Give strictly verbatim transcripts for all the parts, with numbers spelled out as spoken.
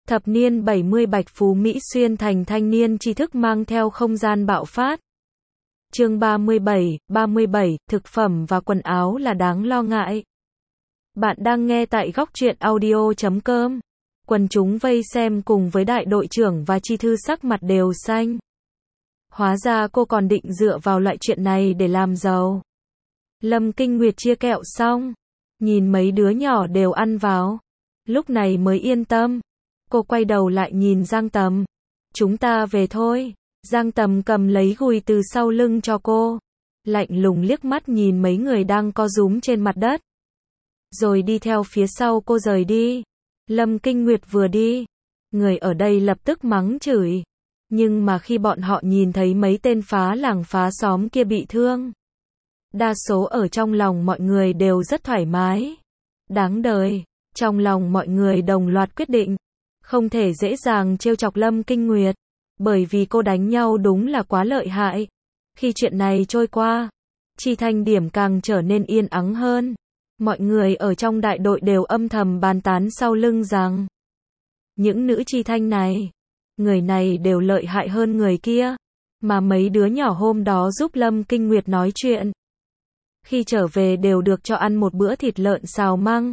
Thập niên bảy mươi Bạch Phú Mỹ xuyên thành thanh niên tri thức mang theo không gian bạo phát. Chương ba mươi bảy, ba mươi bảy, thực phẩm và quần áo là đáng lo ngại. Bạn đang nghe tại góc truyện audio chấm com. Quần chúng vây xem cùng với đại đội trưởng và chi thư sắc mặt đều xanh. Hóa ra cô còn định dựa vào loại chuyện này để làm giàu. Lâm Kinh Nguyệt chia kẹo xong, nhìn mấy đứa nhỏ đều ăn vào, lúc này mới yên tâm. Cô quay đầu lại nhìn Giang Tầm. Chúng ta về thôi. Giang Tầm cầm lấy gùi từ sau lưng cho cô. Lạnh lùng liếc mắt nhìn mấy người đang co rúm trên mặt đất. Rồi đi theo phía sau cô rời đi. Lâm Kinh Nguyệt vừa đi, người ở đây lập tức mắng chửi. Nhưng mà khi bọn họ nhìn thấy mấy tên phá làng phá xóm kia bị thương, đa số ở trong lòng mọi người đều rất thoải mái. Đáng đời. Trong lòng mọi người đồng loạt quyết định không thể dễ dàng trêu chọc Lâm Kinh Nguyệt, bởi vì cô đánh nhau đúng là quá lợi hại. Khi chuyện này trôi qua, Chi Thanh điểm càng trở nên yên ắng hơn. Mọi người ở trong đại đội đều âm thầm bàn tán sau lưng rằng những nữ Chi Thanh này, người này đều lợi hại hơn người kia. Mà mấy đứa nhỏ hôm đó giúp Lâm Kinh Nguyệt nói chuyện, khi trở về đều được cho ăn một bữa thịt lợn xào măng.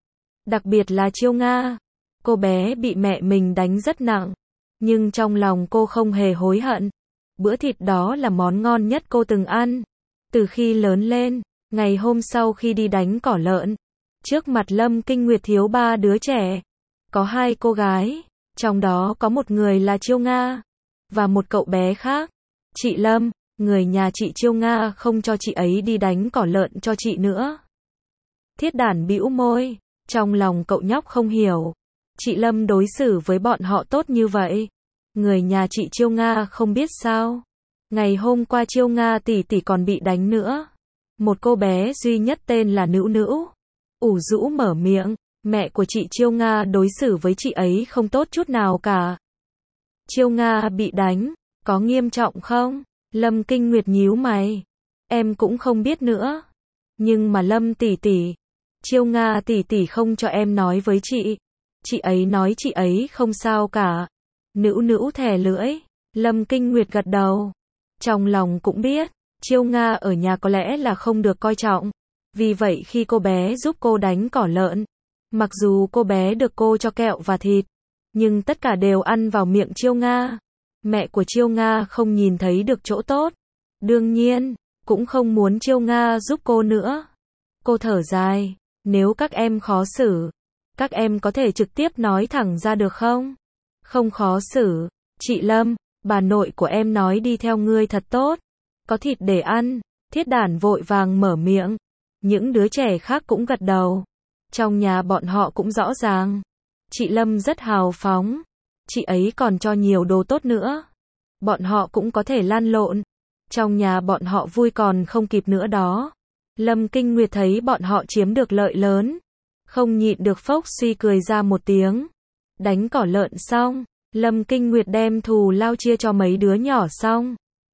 Đặc biệt là Chiêu Nga. Cô bé bị mẹ mình đánh rất nặng, nhưng trong lòng cô không hề hối hận. Bữa thịt đó là món ngon nhất cô từng ăn từ khi lớn lên. Ngày hôm sau khi đi đánh cỏ lợn, trước mặt Lâm Kinh Nguyệt thiếu ba đứa trẻ. Có hai cô gái, trong đó có một người là Chiêu Nga, và một cậu bé khác. Chị Lâm, người nhà chị Chiêu Nga không cho chị ấy đi đánh cỏ lợn cho chị nữa. Thiết Đản bĩu môi, trong lòng cậu nhóc không hiểu. Chị Lâm đối xử với bọn họ tốt như vậy, người nhà chị Chiêu Nga không biết sao. Ngày hôm qua Chiêu Nga tỷ tỷ còn bị đánh nữa. Một cô bé duy nhất tên là Nữu Nữu ủ rũ mở miệng, mẹ của chị Chiêu Nga đối xử với chị ấy không tốt chút nào cả. Chiêu Nga bị đánh, có nghiêm trọng không? Lâm Kinh Nguyệt nhíu mày. Em cũng không biết nữa. Nhưng mà Lâm tỷ tỷ, Chiêu Nga tỷ tỷ không cho em nói với chị. Chị ấy nói chị ấy không sao cả. Nữu Nữu thè lưỡi. Lâm Kinh Nguyệt gật đầu. Trong lòng cũng biết, Chiêu Nga ở nhà có lẽ là không được coi trọng. Vì vậy khi cô bé giúp cô đánh cỏ lợn, mặc dù cô bé được cô cho kẹo và thịt, nhưng tất cả đều ăn vào miệng Chiêu Nga. Mẹ của Chiêu Nga không nhìn thấy được chỗ tốt. Đương nhiên, cũng không muốn Chiêu Nga giúp cô nữa. Cô thở dài, nếu các em khó xử, các em có thể trực tiếp nói thẳng ra được không? Không khó xử. Chị Lâm, bà nội của em nói đi theo ngươi thật tốt. Có thịt để ăn. Thiết Đản vội vàng mở miệng. Những đứa trẻ khác cũng gật đầu. Trong nhà bọn họ cũng rõ ràng. Chị Lâm rất hào phóng. Chị ấy còn cho nhiều đồ tốt nữa. Bọn họ cũng có thể lăn lộn. Trong nhà bọn họ vui còn không kịp nữa đó. Lâm Kinh Nguyệt thấy bọn họ chiếm được lợi lớn, không nhịn được phốc suy cười ra một tiếng. Đánh cỏ lợn xong, Lâm Kinh Nguyệt đem thù lao chia cho mấy đứa nhỏ xong,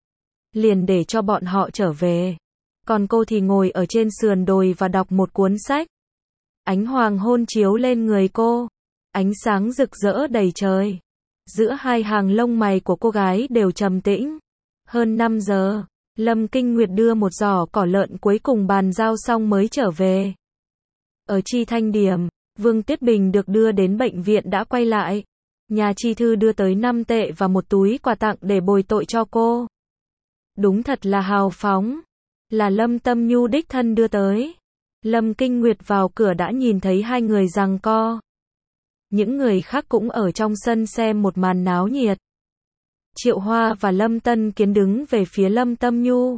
liền để cho bọn họ trở về. Còn cô thì ngồi ở trên sườn đồi và đọc một cuốn sách. Ánh hoàng hôn chiếu lên người cô, ánh sáng rực rỡ đầy trời. Giữa hai hàng lông mày của cô gái đều trầm tĩnh. Hơn năm giờ, Lâm Kinh Nguyệt đưa một giỏ cỏ lợn cuối cùng bàn giao xong mới trở về. Ở Chi Thanh điểm, Vương Tuyết Bình được đưa đến bệnh viện đã quay lại. Nhà Chi Thư đưa tới năm tệ và một túi quà tặng để bồi tội cho cô. Đúng thật là hào phóng. Là Lâm Tâm Nhu đích thân đưa tới. Lâm Kinh Nguyệt vào cửa đã nhìn thấy hai người giằng co. Những người khác cũng ở trong sân xem một màn náo nhiệt. Triệu Hoa và Lâm Tân Kiến đứng về phía Lâm Tâm Nhu,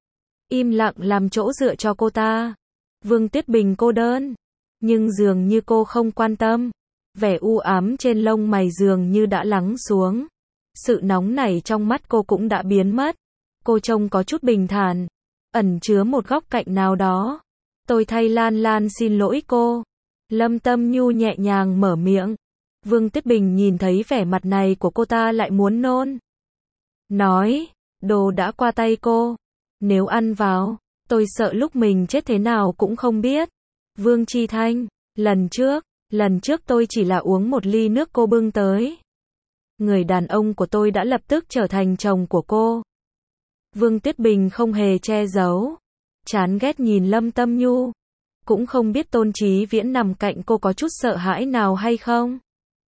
im lặng làm chỗ dựa cho cô ta. Vương Tuyết Bình cô đơn, nhưng dường như cô không quan tâm. Vẻ u ám trên lông mày dường như đã lắng xuống. Sự nóng nảy trong mắt cô cũng đã biến mất. Cô trông có chút bình thản, ẩn chứa một góc cạnh nào đó. Tôi thay Lan Lan xin lỗi cô. Lâm Tâm Nhu nhẹ nhàng mở miệng. Vương Tuyết Bình nhìn thấy vẻ mặt này của cô ta lại muốn nôn. Nói, đồ đã qua tay cô. Nếu ăn vào, tôi sợ lúc mình chết thế nào cũng không biết. Vương Chi Thanh, lần trước, Lần trước tôi chỉ là uống một ly nước cô bưng tới. Người đàn ông của tôi đã lập tức trở thành chồng của cô. Vương Tuyết Bình không hề che giấu. Chán ghét nhìn Lâm Tâm Nhu. Cũng không biết Tôn Chí Viễn nằm cạnh cô có chút sợ hãi nào hay không.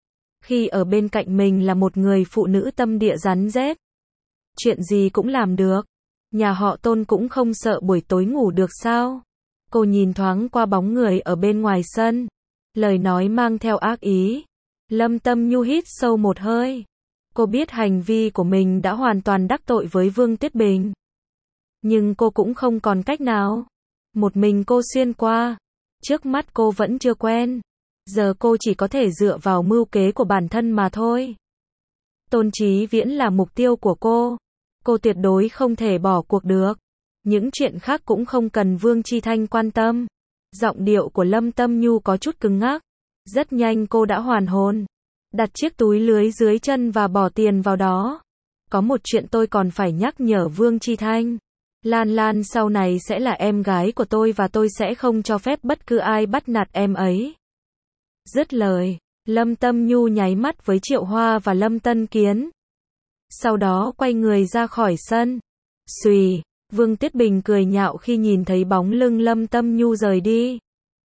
Khi ở bên cạnh mình là một người phụ nữ tâm địa rắn rết. Chuyện gì cũng làm được. Nhà họ Tôn cũng không sợ buổi tối ngủ được sao? Cô nhìn thoáng qua bóng người ở bên ngoài sân. Lời nói mang theo ác ý. Lâm Tâm Nhu hít sâu một hơi. Cô biết hành vi của mình đã hoàn toàn đắc tội với Vương Tuyết Bình. Nhưng cô cũng không còn cách nào. Một mình cô xuyên qua. Trước mắt cô vẫn chưa quen. Giờ cô chỉ có thể dựa vào mưu kế của bản thân mà thôi. Tôn Chí Viễn là mục tiêu của cô. Cô tuyệt đối không thể bỏ cuộc được. Những chuyện khác cũng không cần Vương Chi Thanh quan tâm. Giọng điệu của Lâm Tâm Nhu có chút cứng ngắc. Rất nhanh cô đã hoàn hồn. Đặt chiếc túi lưới dưới chân và bỏ tiền vào đó. Có một chuyện tôi còn phải nhắc nhở Vương Chi Thanh. Lan Lan sau này sẽ là em gái của tôi và tôi sẽ không cho phép bất cứ ai bắt nạt em ấy. Dứt lời, Lâm Tâm Nhu nháy mắt với Triệu Hoa và Lâm Tân Kiến. Sau đó quay người ra khỏi sân. Xùy, Vương Tuyết Bình cười nhạo khi nhìn thấy bóng lưng Lâm Tâm Nhu rời đi.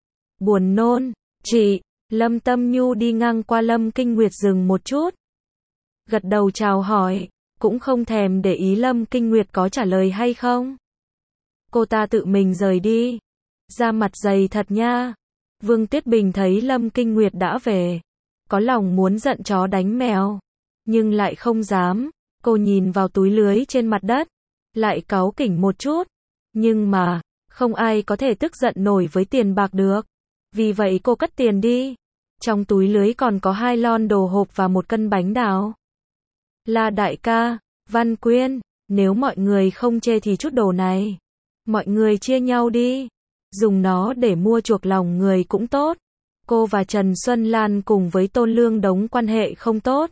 Buồn nôn, chị, Lâm Tâm Nhu đi ngang qua Lâm Kinh Nguyệt dừng một chút. Gật đầu chào hỏi, cũng không thèm để ý Lâm Kinh Nguyệt có trả lời hay không. Cô ta tự mình rời đi. Da mặt dày thật nha. Vương Tuyết Bình thấy Lâm Kinh Nguyệt đã về. Có lòng muốn giận chó đánh mèo. Nhưng lại không dám. Cô nhìn vào túi lưới trên mặt đất. Lại cáu kỉnh một chút. Nhưng mà, không ai có thể tức giận nổi với tiền bạc được. Vì vậy cô cất tiền đi. Trong túi lưới còn có hai lon đồ hộp và một cân bánh đào. La đại ca, Văn Quyên, nếu mọi người không chê thì chút đồ này. Mọi người chia nhau đi. Dùng nó để mua chuộc lòng người cũng tốt. Cô và Trần Xuân Lan cùng với Tôn Lương Đống quan hệ không tốt.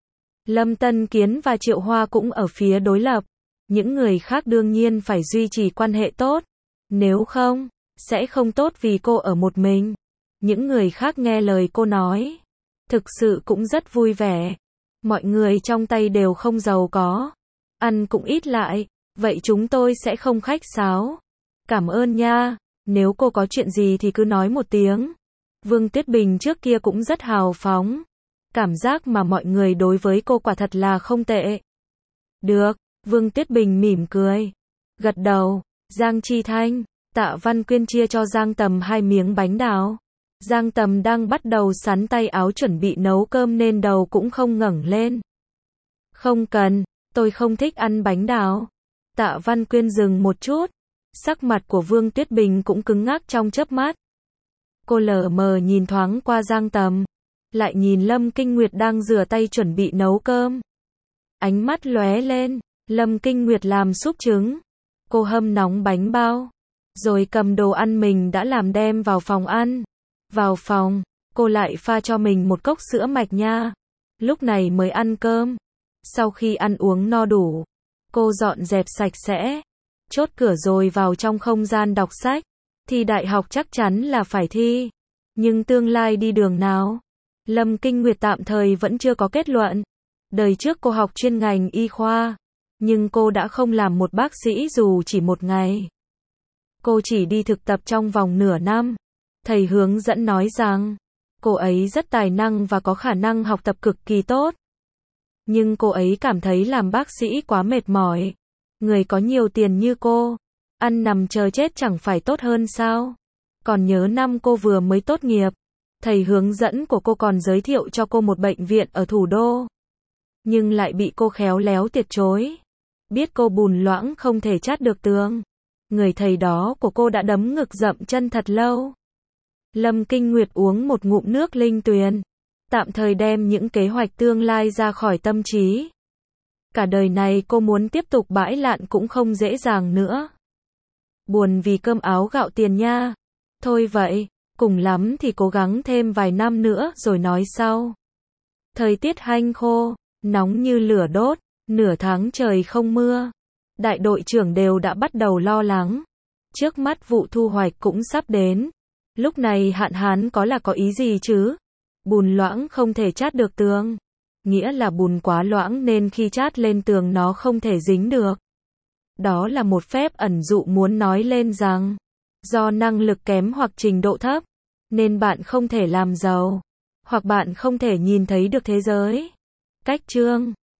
Lâm Tân Kiến và Triệu Hoa cũng ở phía đối lập. Những người khác đương nhiên phải duy trì quan hệ tốt. Nếu không, sẽ không tốt vì cô ở một mình. Những người khác nghe lời cô nói. Thực sự cũng rất vui vẻ. Mọi người trong tay đều không giàu có. Ăn cũng ít lại. Vậy chúng tôi sẽ không khách sáo. Cảm ơn nha. Nếu cô có chuyện gì thì cứ nói một tiếng. Vương Tuyết Bình trước kia cũng rất hào phóng. Cảm giác mà mọi người đối với cô quả thật là không tệ. Được, Vương Tuyết Bình mỉm cười. Gật đầu, Giang Chi Thanh, Tạ Văn Quyên chia cho Giang Tầm hai miếng bánh đào. Giang Tầm đang bắt đầu sắn tay áo chuẩn bị nấu cơm nên đầu cũng không ngẩng lên. Không cần, tôi không thích ăn bánh đào. Tạ Văn Quyên dừng một chút. Sắc mặt của Vương Tuyết Bình cũng cứng ngắc trong chớp mắt. Cô lờ mờ nhìn thoáng qua Giang Tầm. Lại nhìn Lâm Kinh Nguyệt đang rửa tay chuẩn bị nấu cơm. Ánh mắt lóe lên. Lâm Kinh Nguyệt làm súp trứng. Cô hâm nóng bánh bao. Rồi cầm đồ ăn mình đã làm đem vào phòng ăn. Vào phòng, cô lại pha cho mình một cốc sữa mạch nha. Lúc này mới ăn cơm. Sau khi ăn uống no đủ, cô dọn dẹp sạch sẽ. Chốt cửa rồi vào trong không gian đọc sách. Thi đại học chắc chắn là phải thi. Nhưng tương lai đi đường nào? Lâm Kinh Nguyệt tạm thời vẫn chưa có kết luận. Đời trước cô học chuyên ngành y khoa. Nhưng cô đã không làm một bác sĩ dù chỉ một ngày. Cô chỉ đi thực tập trong vòng nửa năm. Thầy hướng dẫn nói rằng, cô ấy rất tài năng và có khả năng học tập cực kỳ tốt. Nhưng cô ấy cảm thấy làm bác sĩ quá mệt mỏi. Người có nhiều tiền như cô, ăn nằm chờ chết chẳng phải tốt hơn sao? Còn nhớ năm cô vừa mới tốt nghiệp, thầy hướng dẫn của cô còn giới thiệu cho cô một bệnh viện ở thủ đô. Nhưng lại bị cô khéo léo từ chối. Biết cô bùn loãng không thể chát được tường. Người thầy đó của cô đã đấm ngực dậm chân thật lâu. Lâm Kinh Nguyệt uống một ngụm nước linh tuyền. Tạm thời đem những kế hoạch tương lai ra khỏi tâm trí. Cả đời này cô muốn tiếp tục bãi lạn cũng không dễ dàng nữa. Buồn vì cơm áo gạo tiền nha. Thôi vậy, cùng lắm thì cố gắng thêm vài năm nữa rồi nói sau. Thời tiết hanh khô, nóng như lửa đốt, nửa tháng trời không mưa. Đại đội trưởng đều đã bắt đầu lo lắng. Trước mắt vụ thu hoạch cũng sắp đến. Lúc này Hạn Hán có là có ý gì chứ? Bùn loãng không thể chát được tường. Nghĩa là bùn quá loãng nên khi chát lên tường nó không thể dính được. Đó là một phép ẩn dụ muốn nói lên rằng, do năng lực kém hoặc trình độ thấp, nên bạn không thể làm giàu, hoặc bạn không thể nhìn thấy được thế giới. Cách chương